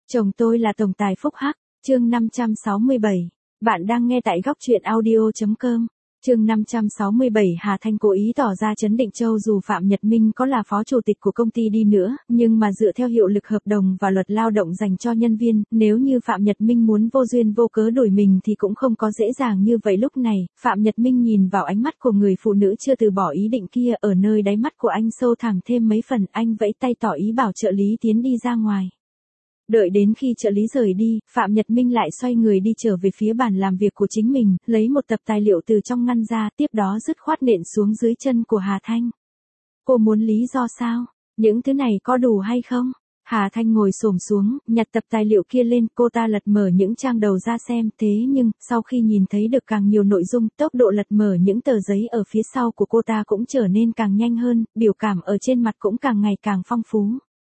Chồng tôi là tổng tài phúc hắc, chương 567. Bạn đang nghe tại góc truyện audio.com. Chương 567. Hà Thanh cố ý tỏ ra trấn định Châu dù Phạm Nhật Minh có là phó chủ tịch của công ty đi nữa, nhưng mà dựa theo hiệu lực hợp đồng và luật lao động dành cho nhân viên, nếu như Phạm Nhật Minh muốn vô duyên vô cớ đuổi mình thì cũng không có dễ dàng như vậy. Lúc này, Phạm Nhật Minh nhìn vào ánh mắt của người phụ nữ chưa từ bỏ ý định kia, ở nơi đáy mắt của anh sâu thẳm thêm mấy phần. Anh vẫy tay tỏ ý bảo trợ lý tiến đi ra ngoài. Đợi đến khi trợ lý rời đi, Phạm Nhật Minh lại xoay người đi trở về phía bàn làm việc của chính mình, lấy một tập tài liệu từ trong ngăn ra, tiếp đó dứt khoát nện xuống dưới chân của Hà Thanh. Cô muốn lý do sao? Những thứ này có đủ hay không? Hà Thanh ngồi xổm xuống, nhặt tập tài liệu kia lên, cô ta lật mở những trang đầu ra xem, thế nhưng, sau khi nhìn thấy được càng nhiều nội dung, tốc độ lật mở những tờ giấy ở phía sau của cô ta cũng trở nên càng nhanh hơn, biểu cảm ở trên mặt cũng càng ngày càng phong phú.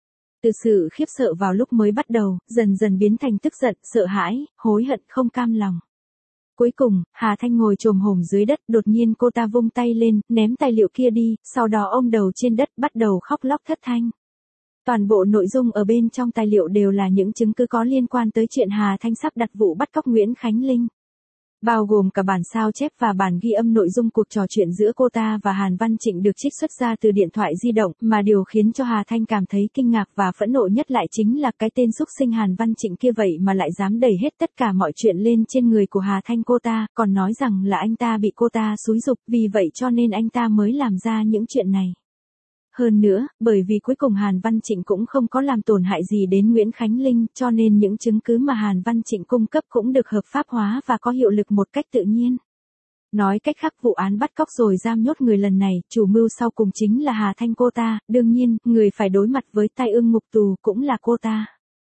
Từ sự khiếp sợ vào lúc mới bắt đầu, dần dần biến thành tức giận, sợ hãi, hối hận, không cam lòng. Cuối cùng, Hà Thanh ngồi chồm hổm dưới đất, đột nhiên cô ta vung tay lên, ném tài liệu kia đi, sau đó ôm đầu trên đất bắt đầu khóc lóc thất thanh. Toàn bộ nội dung ở bên trong tài liệu đều là những chứng cứ có liên quan tới chuyện Hà Thanh sắp đặt vụ bắt cóc Nguyễn Khánh Linh. Bao gồm cả bản sao chép và bản ghi âm nội dung cuộc trò chuyện giữa cô ta và Hàn Văn Trịnh được trích xuất ra từ điện thoại di động, mà điều khiến cho Hà Thanh cảm thấy kinh ngạc và phẫn nộ nhất lại chính là cái tên xúc sinh Hàn Văn Trịnh kia vậy mà lại dám đẩy hết tất cả mọi chuyện lên trên người của Hà Thanh cô ta, còn nói rằng là anh ta bị cô ta xúi giục, vì vậy cho nên anh ta mới làm ra những chuyện này. Hơn nữa, bởi vì cuối cùng Hàn Văn Trịnh cũng không có làm tổn hại gì đến Nguyễn Khánh Linh, cho nên những chứng cứ mà Hàn Văn Trịnh cung cấp cũng được hợp pháp hóa và có hiệu lực một cách tự nhiên. Nói cách khác, vụ án bắt cóc rồi giam nhốt người lần này, chủ mưu sau cùng chính là Hà Thanh cô ta, đương nhiên, người phải đối mặt với tai ương ngục tù cũng là cô ta.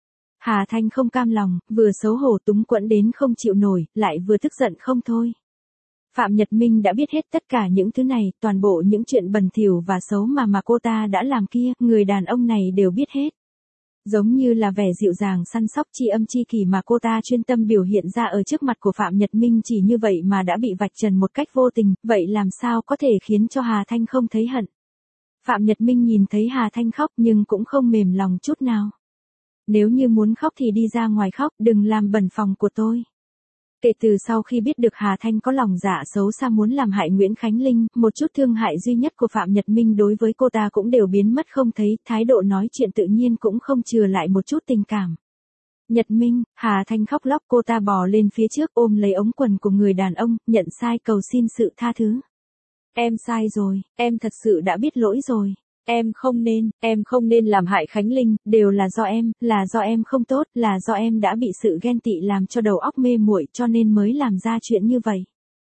Hà Thanh không cam lòng, vừa xấu hổ túng quẫn đến không chịu nổi, lại vừa tức giận không thôi. Phạm Nhật Minh đã biết hết tất cả những thứ này, toàn bộ những chuyện bẩn thỉu và xấu mà cô ta đã làm kia, người đàn ông này đều biết hết. Giống như là vẻ dịu dàng săn sóc tri âm tri kỷ mà cô ta chuyên tâm biểu hiện ra ở trước mặt của Phạm Nhật Minh chỉ như vậy mà đã bị vạch trần một cách vô tình, vậy làm sao có thể khiến cho Hà Thanh không thấy hận. Phạm Nhật Minh nhìn thấy Hà Thanh khóc nhưng cũng không mềm lòng chút nào. Nếu như muốn khóc thì đi ra ngoài khóc, đừng làm bẩn phòng của tôi. Kể từ sau khi biết được Hà Thanh có lòng dạ xấu xa muốn làm hại Nguyễn Khánh Linh, một chút thương hại duy nhất của Phạm Nhật Minh đối với cô ta cũng đều biến mất không thấy, thái độ nói chuyện tự nhiên cũng không chừa lại một chút tình cảm. Nhật Minh, Hà Thanh khóc lóc, cô ta bò lên phía trước ôm lấy ống quần của người đàn ông, nhận sai cầu xin sự tha thứ. Em sai rồi, em thật sự đã biết lỗi rồi. Em không nên làm hại Khánh Linh, đều là do em không tốt, là do em đã bị sự ghen tị làm cho đầu óc mê muội cho nên mới làm ra chuyện như vậy.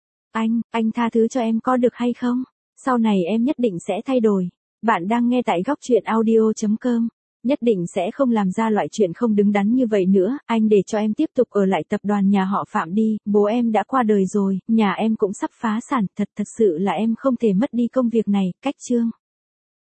Anh tha thứ cho em có được hay không? Sau này em nhất định sẽ thay đổi. Bạn đang nghe tại góc truyện audio.com. Nhất định sẽ không làm ra loại chuyện không đứng đắn như vậy nữa, anh để cho em tiếp tục ở lại tập đoàn nhà họ Phạm đi, bố em đã qua đời rồi, nhà em cũng sắp phá sản, thật sự là em không thể mất đi công việc này, cách chương.